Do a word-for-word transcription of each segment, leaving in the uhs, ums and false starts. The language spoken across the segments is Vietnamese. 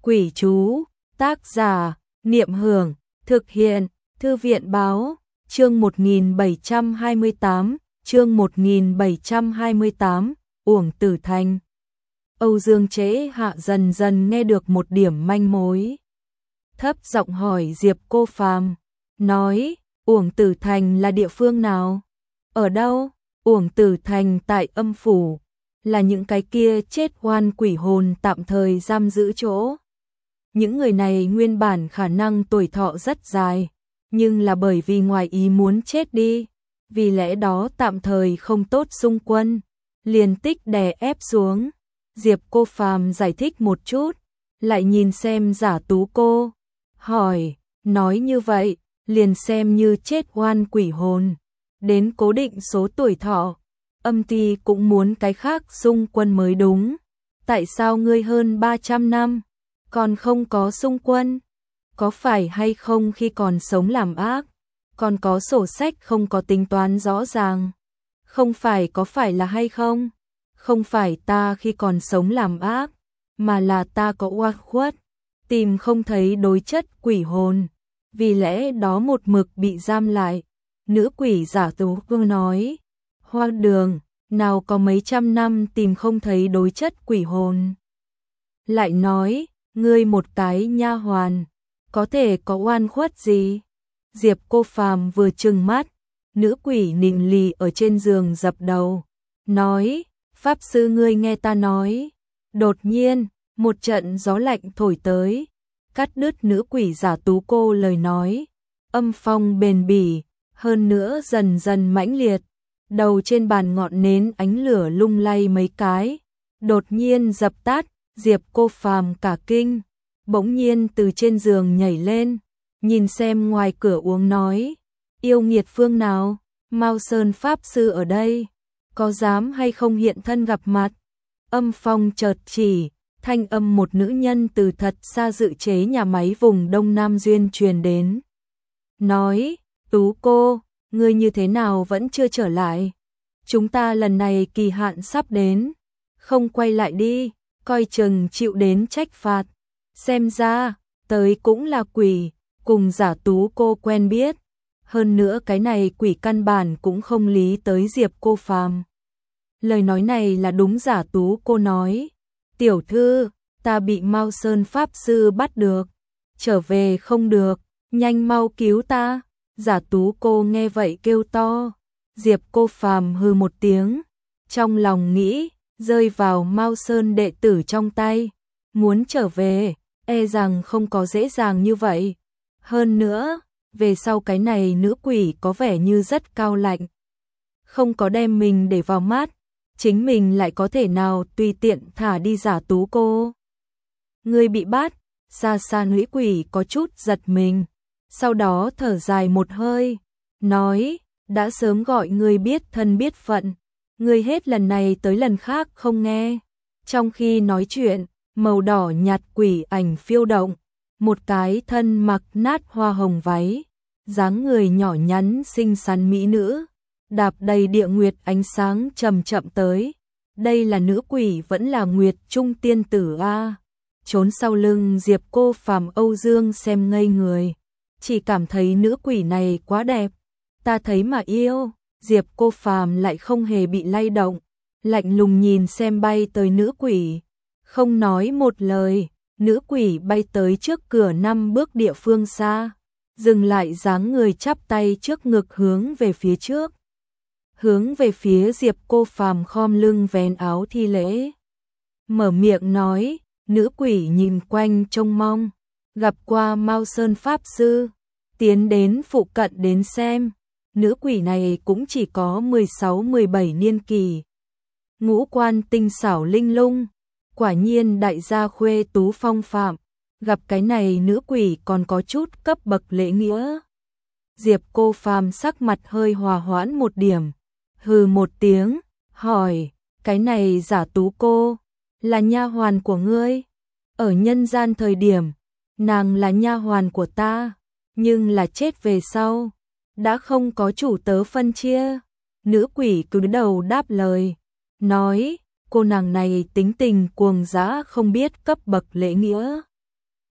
Quỷ chú, tác giả, Niệm Hưởng, thực hiện, Thư viện báo, chương một nghìn bảy trăm hai mươi tám, chương một nghìn bảy trăm hai mươi tám, Uổng Tử Thành. Âu Dương Chế Hạ dần dần nghe được một điểm manh mối. Thấp giọng hỏi Diệp Cô Phàm, nói, Uổng Tử Thành là địa phương nào? Ở đâu? Uổng Tử Thành tại âm phủ, là những cái kia chết oan quỷ hồn tạm thời giam giữ chỗ. Những người này nguyên bản khả năng tuổi thọ rất dài, nhưng là bởi vì ngoài ý muốn chết đi, vì lẽ đó tạm thời không tốt xung quân, liền tích đè ép xuống. Diệp Cô Phàm giải thích một chút, lại nhìn xem Giả Tú cô, hỏi, nói như vậy, liền xem như chết oan quỷ hồn, đến cố định số tuổi thọ, âm ty cũng muốn cái khác xung quân mới đúng. Tại sao ngươi hơn ba trăm năm còn không có xung quân? Có phải hay không khi còn sống làm ác, còn có sổ sách không có tính toán rõ ràng? Không phải có phải là hay không? Không phải ta khi còn sống làm ác, mà là ta có oan khuất, tìm không thấy đối chất quỷ hồn, vì lẽ đó một mực bị giam lại. Nữ quỷ Giả Tú cô nói, Hoa Đường, nào có mấy trăm năm tìm không thấy đối chất quỷ hồn. Lại nói, ngươi một cái nha hoàn, có thể có oan khuất gì? Diệp Cô Phàm vừa trừng mắt, nữ quỷ nịnh lì ở trên giường dập đầu, nói, Pháp sư ngươi nghe ta nói. Đột nhiên, một trận gió lạnh thổi tới, cắt đứt nữ quỷ Giả Tú cô lời nói. Âm phong bền bỉ, hơn nữa dần dần mãnh liệt, đầu trên bàn ngọn nến ánh lửa lung lay mấy cái, đột nhiên dập tắt. Diệp Cô Phàm cả kinh, bỗng nhiên từ trên giường nhảy lên, nhìn xem ngoài cửa uống nói, yêu nghiệt phương nào, Mao Sơn Pháp Sư ở đây, có dám hay không hiện thân gặp mặt? Âm phong chợt chỉ, thanh âm một nữ nhân từ thật xa dự chế nhà máy vùng Đông Nam Duyên truyền đến. Nói, Tú cô, ngươi như thế nào vẫn chưa trở lại? Chúng ta lần này kỳ hạn sắp đến, không quay lại đi, coi chừng chịu đến trách phạt. Xem ra, tới cũng là quỷ, cùng Giả Tú cô quen biết. Hơn nữa cái này quỷ căn bản cũng không lý tới Diệp Cô Phàm. Lời nói này là đúng Giả Tú cô nói. Tiểu thư, ta bị Mao Sơn Pháp Sư bắt được, trở về không được, nhanh mau cứu ta. Giả Tú cô nghe vậy kêu to. Diệp Cô Phàm hừ một tiếng, trong lòng nghĩ, rơi vào Mao Sơn đệ tử trong tay, muốn trở về, e rằng không có dễ dàng như vậy. Hơn nữa, về sau cái này nữ quỷ có vẻ như rất cao lạnh, không có đem mình để vào mắt, chính mình lại có thể nào tùy tiện thả đi Giả Tú cô. Người bị bắt, xa xa nữ quỷ có chút giật mình, sau đó thở dài một hơi, nói, đã sớm gọi người biết thân biết phận, người hết lần này tới lần khác không nghe. Trong khi nói chuyện, màu đỏ nhạt quỷ ảnh phiêu động, một cái thân mặc nát hoa hồng váy, dáng người nhỏ nhắn xinh xắn mỹ nữ, đạp đầy địa nguyệt ánh sáng chậm chậm tới. Đây là nữ quỷ vẫn là Nguyệt Trung tiên tử a. Trốn sau lưng Diệp Cô Phàm Âu Dương xem ngây người, chỉ cảm thấy nữ quỷ này quá đẹp, ta thấy mà yêu. Diệp Cô Phàm lại không hề bị lay động, lạnh lùng nhìn xem bay tới nữ quỷ, không nói một lời. Nữ quỷ bay tới trước cửa năm bước địa phương xa, dừng lại dáng người chắp tay trước ngực hướng về phía trước, hướng về phía Diệp Cô Phàm khom lưng vén áo thi lễ, mở miệng nói. Nữ quỷ nhìn quanh trông mong, gặp qua Mao Sơn Pháp Sư, tiến đến phụ cận đến xem. Nữ quỷ này cũng chỉ có mười sáu mười bảy niên kỳ, ngũ quan tinh xảo linh lung, quả nhiên đại gia khuê tú phong phạm. Gặp cái này nữ quỷ còn có chút cấp bậc lễ nghĩa. Diệp Cô Phàm sắc mặt hơi hòa hoãn một điểm, hừ một tiếng, hỏi, cái này Giả Tú cô, là nha hoàn của ngươi? Ở nhân gian thời điểm, nàng là nha hoàn của ta, nhưng là chết về sau, đã không có chủ tớ phân chia. Nữ quỷ cứ đầu đáp lời, nói, cô nàng này tính tình cuồng dã không biết cấp bậc lễ nghĩa,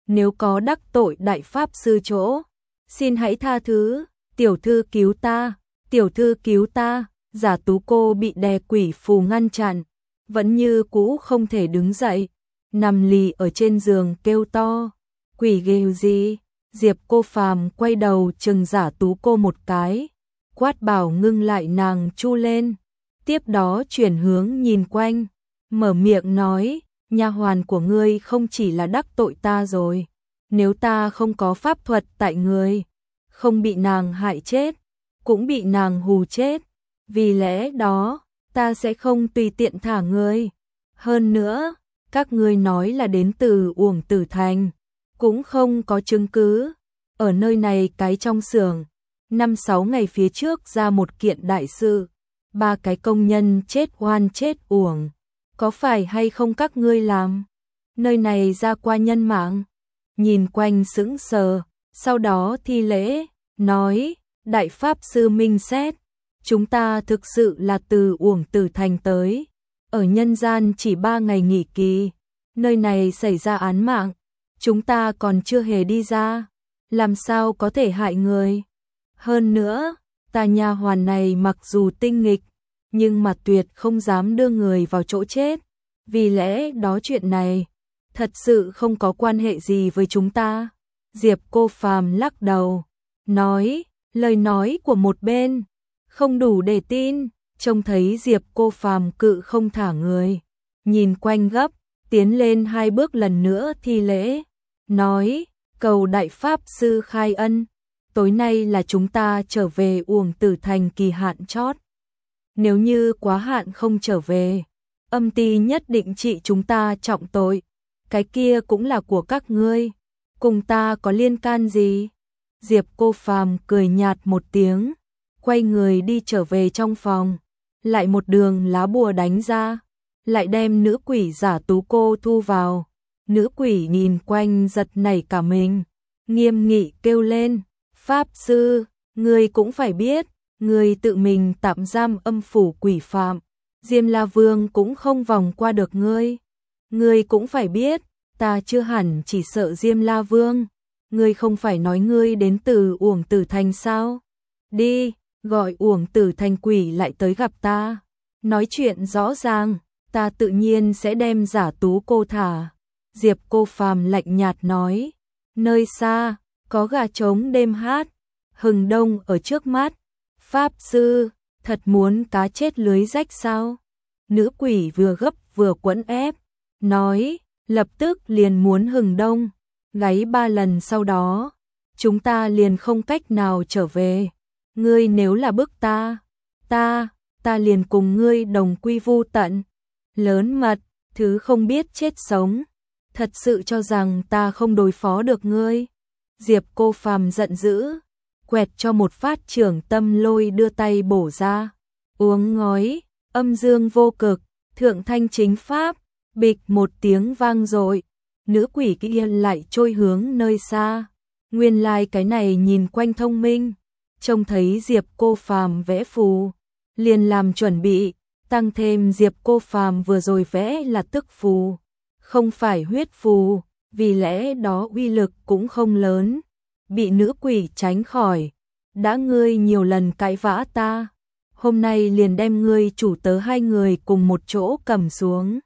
nếu có đắc tội đại pháp sư chỗ, xin hãy tha thứ, tiểu thư cứu ta, tiểu thư cứu ta. Giả Tú cô bị đè quỷ phù ngăn chặn, vẫn như cũ không thể đứng dậy, nằm lì ở trên giường kêu to, quỷ ghê gì? Diệp Cô Phàm quay đầu chừng Giả Tú cô một cái, quát bảo ngưng lại nàng chu lên, tiếp đó chuyển hướng nhìn quanh, mở miệng nói, nha hoàn của ngươi không chỉ là đắc tội ta rồi, nếu ta không có pháp thuật tại người, không bị nàng hại chết, cũng bị nàng hù chết, vì lẽ đó, ta sẽ không tùy tiện thả ngươi. Hơn nữa, các ngươi nói là đến từ Uổng Tử Thành, cũng không có chứng cứ. Ở nơi này cái trong xưởng, năm sáu ngày phía trước ra một kiện đại sự, ba cái công nhân chết oan chết uổng, có phải hay không các ngươi làm? Nơi này ra qua nhân mạng. Nhìn quanh sững sờ, sau đó thi lễ, nói, đại pháp sư minh xét, chúng ta thực sự là từ Uổng Tử Thành tới, ở nhân gian chỉ ba ngày nghỉ kỳ, nơi này xảy ra án mạng, chúng ta còn chưa hề đi ra, làm sao có thể hại người. Hơn nữa, ta nha hoàn này mặc dù tinh nghịch, nhưng mà tuyệt không dám đưa người vào chỗ chết, vì lẽ đó chuyện này thật sự không có quan hệ gì với chúng ta. Diệp Cô Phàm lắc đầu, nói, lời nói của một bên không đủ để tin. Trông thấy Diệp Cô Phàm cự không thả người, nhìn quanh gấp, tiến lên hai bước lần nữa thi lễ, nói, cầu đại pháp sư khai ân, tối nay là chúng ta trở về Uổng Tử Thành kỳ hạn chót. Nếu như quá hạn không trở về, âm ty nhất định trị chúng ta trọng tội, cái kia cũng là của các ngươi, cùng ta có liên can gì? Diệp Cô Phàm cười nhạt một tiếng, quay người đi trở về trong phòng, lại một đường lá bùa đánh ra, lại đem nữ quỷ Giả Tú cô thu vào. Nữ quỷ nhìn quanh giật nảy cả mình, nghiêm nghị kêu lên, pháp sư, ngươi cũng phải biết, ngươi tự mình tạm giam âm phủ quỷ phạm, Diêm La Vương cũng không vòng qua được ngươi. Ngươi cũng phải biết, ta chưa hẳn chỉ sợ Diêm La Vương, ngươi không phải nói ngươi đến từ Uổng Tử Thành sao? Đi, gọi Uổng Tử Thành quỷ lại tới gặp ta, nói chuyện rõ ràng, ta tự nhiên sẽ đem Giả Tú cô thả. Diệp Cô Phàm lạnh nhạt nói, nơi xa, có gà trống đêm hát, hừng đông ở trước mắt, pháp sư, thật muốn cá chết lưới rách sao? Nữ quỷ vừa gấp vừa quẫn ép, nói, lập tức liền muốn hừng đông, gáy ba lần sau đó, chúng ta liền không cách nào trở về. Ngươi nếu là bức ta, ta, ta liền cùng ngươi đồng quy vu tận. Lớn mật, thứ không biết chết sống, thật sự cho rằng ta không đối phó được ngươi. Diệp Cô Phàm giận dữ, quẹt cho một phát trưởng tâm lôi đưa tay bổ ra, uống ngói, âm dương vô cực, thượng thanh chính pháp, bịch một tiếng vang dội, nữ quỷ kia lại trôi hướng nơi xa. Nguyên lai like cái này nhìn quanh thông minh, trông thấy Diệp Cô Phàm vẽ phù, liền làm chuẩn bị, tăng thêm Diệp Cô Phàm vừa rồi vẽ là tức phù, không phải huyết phù, vì lẽ đó uy lực cũng không lớn, bị nữ quỷ tránh khỏi. Đã ngươi nhiều lần cãi vã ta, hôm nay liền đem ngươi chủ tớ hai người cùng một chỗ cầm xuống.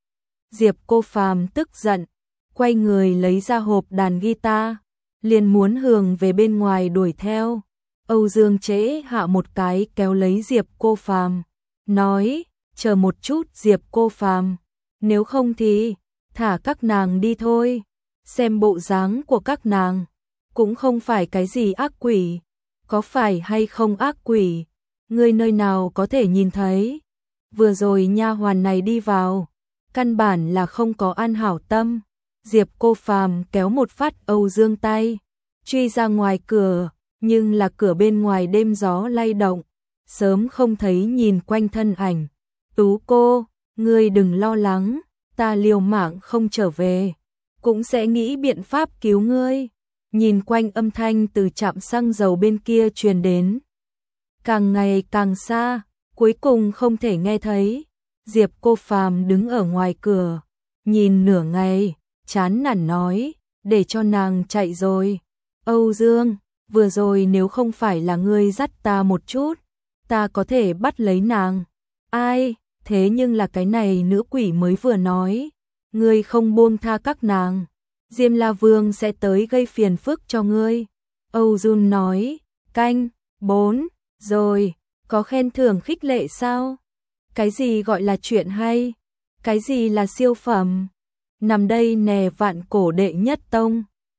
Diệp Cô Phàm tức giận, quay người lấy ra hộp đàn guitar, liền muốn hướng về bên ngoài đuổi theo. Âu Dương Trễ hạ một cái kéo lấy Diệp Cô Phàm, nói, chờ một chút Diệp Cô Phàm, nếu không thì thả các nàng đi thôi, xem bộ dáng của các nàng, cũng không phải cái gì ác quỷ, có phải hay không ác quỷ, ngươi nơi nào có thể nhìn thấy, vừa rồi nha hoàn này đi vào, căn bản là không có an hảo tâm. Diệp Cô Phàm kéo một phát Âu Dương tay, truy ra ngoài cửa, nhưng là cửa bên ngoài đêm gió lay động, sớm không thấy nhìn quanh thân ảnh. Tú cô, ngươi đừng lo lắng, ta liều mạng không trở về, cũng sẽ nghĩ biện pháp cứu ngươi. Nhìn quanh âm thanh từ trạm xăng dầu bên kia truyền đến, càng ngày càng xa, cuối cùng không thể nghe thấy. Diệp Cô Phàm đứng ở ngoài cửa, nhìn nửa ngày, chán nản nói, để cho nàng chạy rồi. Âu Dương, vừa rồi nếu không phải là ngươi dắt ta một chút, ta có thể bắt lấy nàng. Ai, thế nhưng là cái này nữ quỷ mới vừa nói, ngươi không buông tha các nàng, Diêm La Vương sẽ tới gây phiền phức cho ngươi. Âu Dương nói, canh, bốn, rồi, có khen thưởng khích lệ sao? Cái gì gọi là chuyện hay? Cái gì là siêu phẩm? Nằm đây nè vạn cổ đệ nhất tông.